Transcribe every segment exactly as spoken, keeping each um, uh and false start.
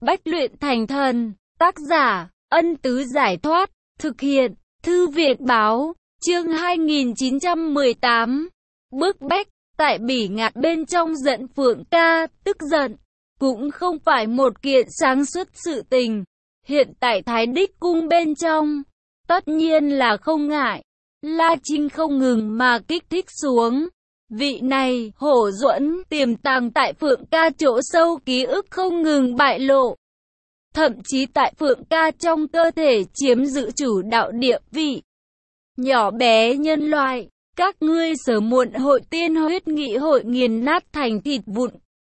Bách luyện thành thần, tác giả, Ân Tứ Giải Thoát, thực hiện, Thư Việt Báo, chương hai nghìn chín trăm mười tám. Bức bách, tại bỉ ngạn bên trong giận Phượng ca, tức giận, cũng không phải một kiện sáng suốt sự tình. Hiện tại Thái Đích cung bên trong, tất nhiên là không ngại. La Trinh không ngừng mà kích thích xuống. Vị này, Hổ Duẫn, tiềm tàng tại Phượng ca chỗ sâu ký ức không ngừng bại lộ. Thậm chí tại Phượng ca trong cơ thể chiếm giữ chủ đạo địa vị. Nhỏ bé nhân loại, các ngươi sớm muộn hội tiên huyết nghị hội nghiền nát thành thịt vụn.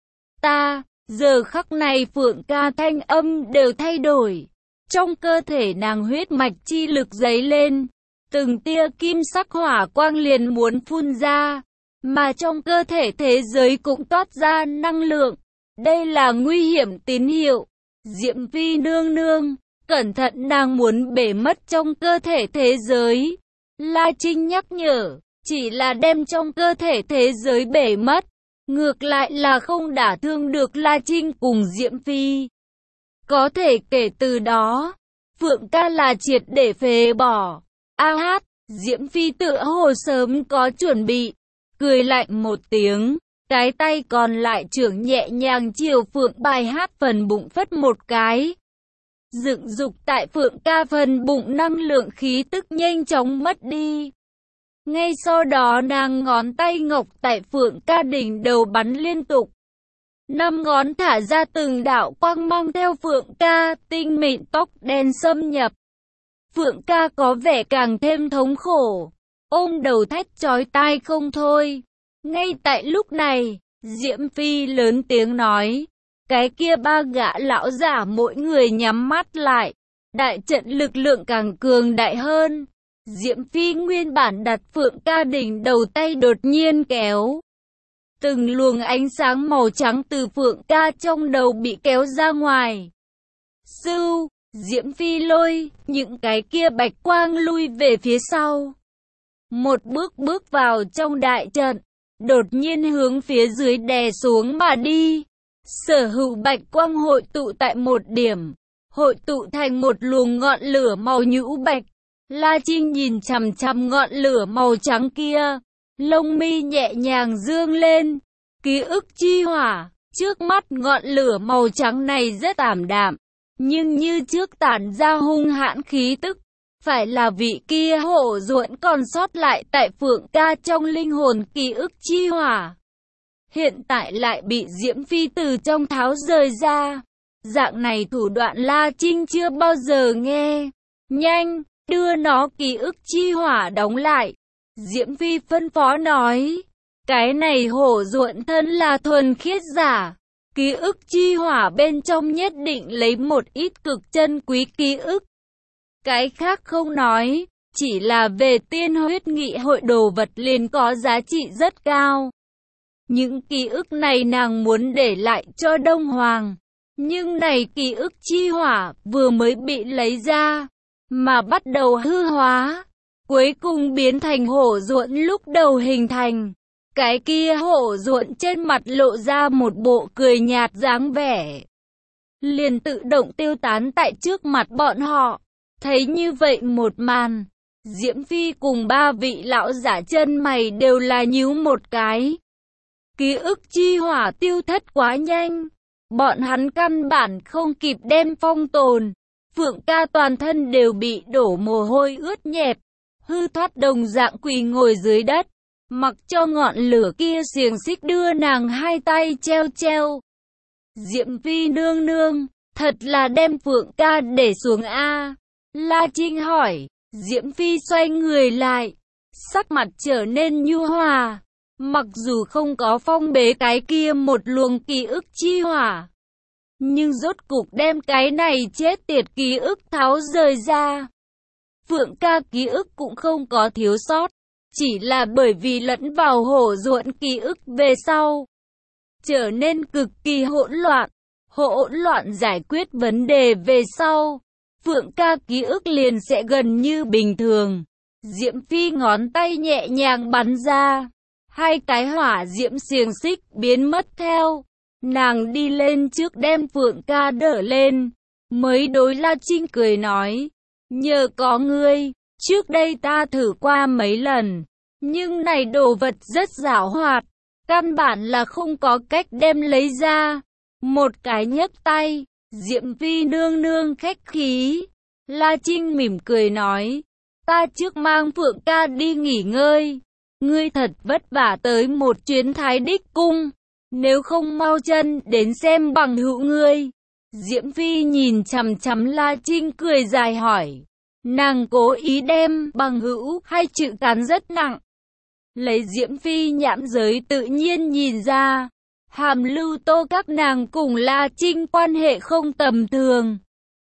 Ta, giờ khắc này Phượng ca thanh âm đều thay đổi. Trong cơ thể nàng huyết mạch chi lực dấy lên. Từng tia kim sắc hỏa quang liền muốn phun ra. Mà trong cơ thể thế giới cũng toát ra năng lượng. Đây là nguy hiểm tín hiệu. Diệm Phi nương nương, cẩn thận nàng muốn bể mất trong cơ thể thế giới. La Trinh nhắc nhở, chỉ là đem trong cơ thể thế giới bể mất. Ngược lại là không đả thương được La Trinh cùng Diệm Phi. Có thể kể từ đó, Phượng ca là triệt để phế bỏ. A hát, Diệm Phi tựa hồ sớm có chuẩn bị. Cười lạnh một tiếng, cái tay còn lại trưởng nhẹ nhàng chiều Phượng bài hát phần bụng phất một cái. Dựng dục tại Phượng ca phần bụng năng lượng khí tức nhanh chóng mất đi. Ngay sau đó nàng ngón tay ngọc tại Phượng ca đỉnh đầu bắn liên tục. Năm ngón thả ra từng đạo quang mang theo Phượng ca, tinh mịn tóc đen xâm nhập. Phượng ca có vẻ càng thêm thống khổ, ôm đầu thét chói tai không thôi. Ngay tại lúc này, Diệm Phi lớn tiếng nói, cái kia ba gã lão giả mỗi người nhắm mắt lại, đại trận lực lượng càng cường đại hơn. Diệm Phi nguyên bản đặt Phượng ca đỉnh đầu tay đột nhiên kéo. Từng luồng ánh sáng màu trắng từ Phượng ca trong đầu bị kéo ra ngoài. Sưu, Diệm Phi lôi, những cái kia bạch quang lui về phía sau. Một bước bước vào trong đại trận, đột nhiên hướng phía dưới đè xuống mà đi. Sở hữu bạch quang hội tụ tại một điểm, hội tụ thành một luồng ngọn lửa màu nhũ bạch. La Trinh nhìn chằm chằm ngọn lửa màu trắng kia, lông mi nhẹ nhàng dương lên. Ký ức chi hỏa, trước mắt ngọn lửa màu trắng này rất ảm đạm, nhưng như trước tản ra hung hãn khí tức. Phải là vị kia Hổ Duẫn còn sót lại tại Phượng ca trong linh hồn ký ức chi hỏa. Hiện tại lại bị Diệm Phi từ trong tháo rời ra. Dạng này thủ đoạn La Trinh chưa bao giờ nghe. Nhanh, đưa nó ký ức chi hỏa đóng lại. Diệm Phi phân phó nói. Cái này Hổ Duẫn thân là thuần khiết giả. Ký ức chi hỏa bên trong nhất định lấy một ít cực chân quý ký ức. Cái khác không nói, chỉ là về tiên huyết nghị hội đồ vật liền có giá trị rất cao. Những ký ức này nàng muốn để lại cho Đông Hoàng. Nhưng này ký ức chi hỏa vừa mới bị lấy ra, mà bắt đầu hư hóa. Cuối cùng biến thành Hổ Duẫn lúc đầu hình thành. Cái kia Hổ Duẫn trên mặt lộ ra một bộ cười nhạt dáng vẻ. Liền tự động tiêu tán tại trước mặt bọn họ. Thấy như vậy một màn, Diệm Phi cùng ba vị lão giả chân mày đều là nhíu một cái. Ký ức chi hỏa tiêu thất quá nhanh, bọn hắn căn bản không kịp đem phong tồn. Phượng ca toàn thân đều bị đổ mồ hôi ướt nhẹp, hư thoát đồng dạng quỳ ngồi dưới đất, mặc cho ngọn lửa kia xiềng xích đưa nàng hai tay treo treo. Diệm Phi nương nương, thật là đem Phượng ca để xuống a. La Trinh hỏi. Diệm Phi xoay người lại, sắc mặt trở nên nhu hòa. Mặc dù không có phong bế cái kia một luồng ký ức chi hỏa, nhưng rốt cục đem cái này chết tiệt ký ức tháo rời ra. Phượng ca ký ức cũng không có thiếu sót, chỉ là bởi vì lẫn vào Hổ Duẫn ký ức về sau, trở nên cực kỳ hỗn loạn. Hỗn loạn giải quyết vấn đề về sau, Phượng ca ký ức liền sẽ gần như bình thường. Diệm Phi ngón tay nhẹ nhàng bắn ra, hai cái hỏa diễm xiềng xích biến mất theo. Nàng đi lên trước đem Phượng Ca đỡ lên, mới đối La Trinh cười nói, nhờ có ngươi, trước đây ta thử qua mấy lần, nhưng này đồ vật rất giảo hoạt, căn bản là không có cách đem lấy ra. Một cái nhấc tay, Diễm Phi nương nương khách khí. La Trinh mỉm cười nói, ta trước mang Phượng Ca đi nghỉ ngơi, ngươi thật vất vả tới một chuyến Thái Đích Cung, nếu không mau chân đến xem bằng hữu ngươi. Diễm Phi nhìn chằm chằm La Trinh cười dài hỏi, nàng cố ý đem bằng hữu hay chữ cán rất nặng. Lấy Diễm Phi nhãn giới tự nhiên nhìn ra, Hàm Lưu Tô các nàng cùng La Trinh quan hệ không tầm thường.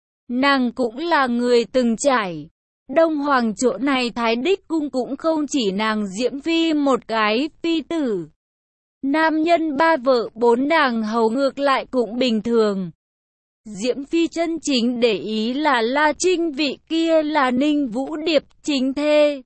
Nàng cũng là người từng trải. Đông Hoàng chỗ này Thái Đích Cung cũng không chỉ nàng Diễm Phi một cái phi tử. Nam nhân ba vợ bốn nàng hầu ngược lại cũng bình thường. Diễm Phi chân chính để ý là La Trinh vị kia là Ninh Vũ Điệp chính thê.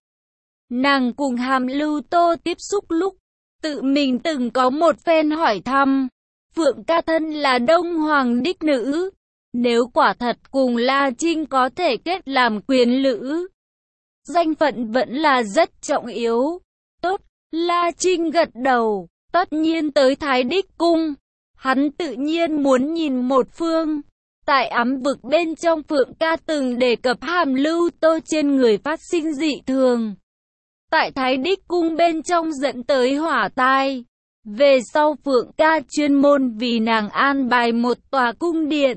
Nàng cùng Hàm Lưu Tô tiếp xúc lúc, tự mình từng có một phen hỏi thăm, Phượng Ca thân là Đông Hoàng đích nữ, nếu quả thật cùng La Trinh có thể kết làm quyền lữ, danh phận vẫn là rất trọng yếu. Tốt, La Trinh gật đầu, tất nhiên tới Thái Đích Cung, hắn tự nhiên muốn nhìn một phương. Tại ám vực bên trong Phượng Ca từng đề cập Hàm Lưu Tô trên người phát sinh dị thường. Tại Thái Đích Cung bên trong dẫn tới hỏa tai. Về sau Phượng Ca chuyên môn vì nàng an bài một tòa cung điện.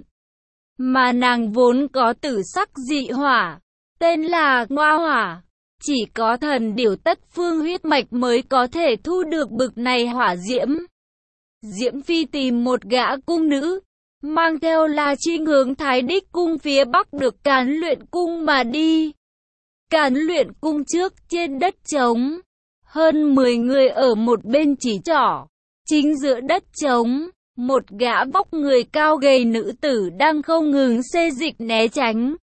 Mà nàng vốn có tử sắc dị hỏa, tên là Ngoa Hỏa. Chỉ có thần điểu tất phương huyết mạch mới có thể thu được bực này hỏa diễm. Diễm Phi tìm một gã cung nữ, mang theo La Trinh hướng Thái Đích Cung phía bắc được Càn Luyện Cung mà đi. Càn Luyện Cung trước trên đất trống, hơn mười người ở một bên chỉ trỏ, chính giữa đất trống, một gã vóc người cao gầy nữ tử đang không ngừng xê dịch né tránh.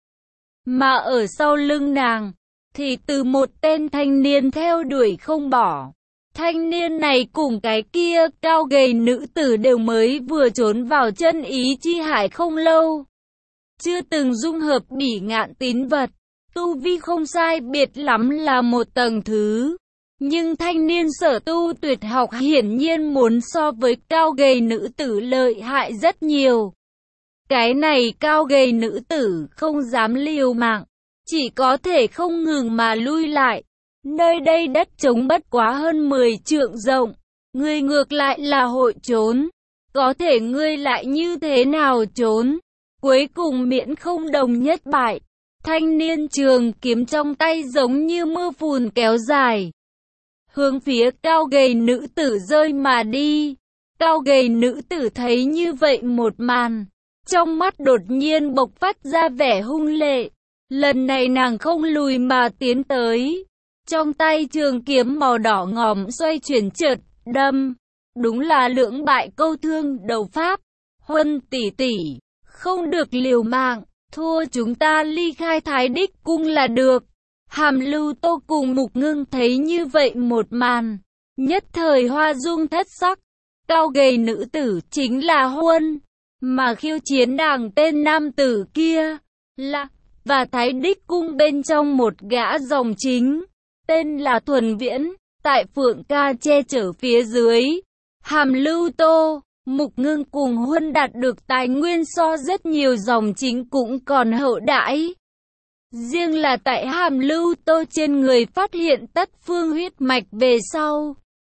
Mà ở sau lưng nàng, thì từ một tên thanh niên theo đuổi không bỏ. Thanh niên này cùng cái kia cao gầy nữ tử đều mới vừa trốn vào chân ý chi hải không lâu. Chưa từng dung hợp bỉ ngạn tín vật, tu vi không sai biệt lắm là một tầng thứ. Nhưng thanh niên sở tu tuyệt học hiển nhiên muốn so với cao gầy nữ tử lợi hại rất nhiều. Cái này cao gầy nữ tử không dám liều mạng, chỉ có thể không ngừng mà lui lại. Nơi đây đất trống bất quá hơn mười trượng rộng, ngươi ngược lại là hội trốn. Có thể ngươi lại như thế nào trốn? Cuối cùng miễn không đồng nhất bại. Thanh niên trường kiếm trong tay giống như mưa phùn kéo dài, hướng phía cao gầy nữ tử rơi mà đi. Cao gầy nữ tử thấy như vậy một màn, trong mắt đột nhiên bộc phát ra vẻ hung lệ. Lần này nàng không lùi mà tiến tới, trong tay trường kiếm màu đỏ ngòm xoay chuyển chợt đâm. Đúng là lưỡng bại câu thương đầu pháp. Huân tỷ tỷ, không được liều mạng, thua chúng ta ly khai Thái Đích Cung là được. Hàm Lưu Tô cùng Mục Ngưng thấy như vậy một màn, nhất thời hoa dung thất sắc. Cao gầy nữ tử chính là Huân, mà khiêu chiến nàng tên nam tử kia là và Thái Đích Cung bên trong một gã dòng chính, tên là Thuần Viễn. Tại Phượng Ca che chở phía dưới, Hàm Lưu Tô, Mục Ngưng cùng Huân đạt được tài nguyên so rất nhiều dòng chính cũng còn hậu đãi. Riêng là tại Hàm Lưu Tô trên người phát hiện tất phương huyết mạch về sau,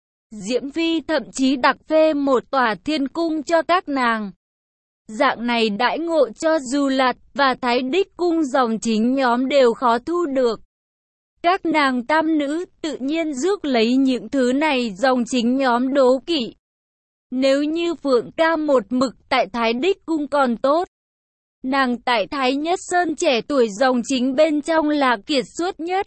Diễm Phi thậm chí đặc phê một tòa thiên cung cho các nàng. Dạng này đãi ngộ cho dù là và Thái Đích Cung dòng chính nhóm đều khó thu được. Các nàng tam nữ tự nhiên rước lấy những thứ này dòng chính nhóm đố kỵ. Nếu như Phượng Ca một mực tại Thái Đích Cung còn tốt. Nàng tại Thái Nhất Sơn trẻ tuổi dòng chính bên trong là kiệt xuất nhất.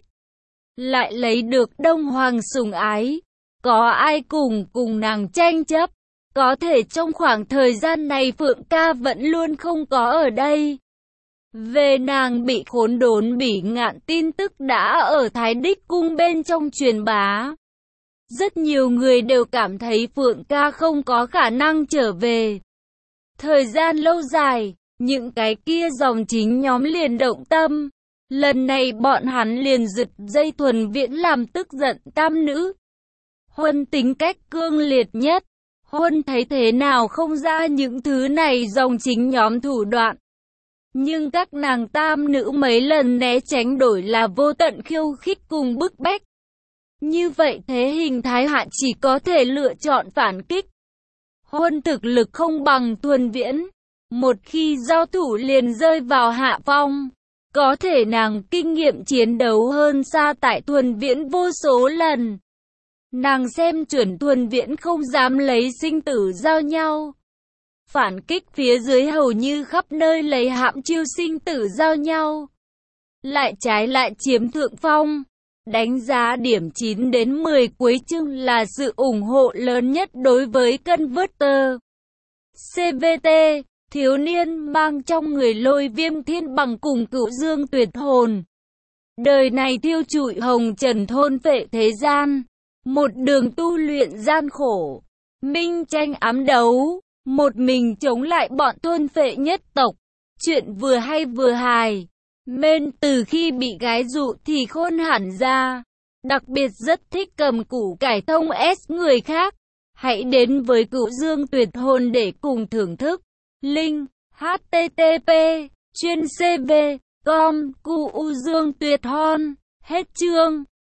Lại lấy được Đông Hoàng sủng ái. Có ai cùng cùng nàng tranh chấp. Có thể trong khoảng thời gian này Phượng Ca vẫn luôn không có ở đây. Về nàng bị khốn đốn bỉ ngạn tin tức đã ở Thái Đích Cung bên trong truyền bá. Rất nhiều người đều cảm thấy Phượng ca không có khả năng trở về. Thời gian lâu dài, những cái kia dòng chính nhóm liền động tâm. Lần này bọn hắn liền giật dây Thuần Viễn làm tức giận tam nữ. Huân tính cách cương liệt nhất. Huân thấy thế nào không ra những thứ này dòng chính nhóm thủ đoạn. Nhưng các nàng tam nữ mấy lần né tránh đổi là vô tận khiêu khích cùng bức bách. Như vậy thế hình thái hạ chỉ có thể lựa chọn phản kích. Huân thực lực không bằng Thuần Viễn. Một khi giao thủ liền rơi vào hạ phong. Có thể nàng kinh nghiệm chiến đấu hơn xa tại Thuần Viễn vô số lần. Nàng xem chuẩn Thuần Viễn không dám lấy sinh tử giao nhau. Phản kích phía dưới hầu như khắp nơi lấy hãm chiêu sinh tử giao nhau. Lại trái lại chiếm thượng phong. Đánh giá điểm chín đến mười cuối chương là sự ủng hộ lớn nhất đối với Converter. xê vê tê, thiếu niên mang trong người Lôi Viêm Thiên Bằng cùng Cửu Dương Tuyệt Hồn. Đời này thiêu trụi hồng trần thôn phệ thế gian. Một đường tu luyện gian khổ. Minh tranh ám đấu. Một mình chống lại bọn thôn phệ nhất tộc. Chuyện vừa hay vừa hài. Mên từ khi bị gái dụ thì khôn hẳn ra. Đặc biệt rất thích cầm củ cải thông S người khác. Hãy đến với Cửu Dương Tuyệt Hồn để cùng thưởng thức. Link h t t p chuyên c v com cu u dương tuyệt hon. Hết chương.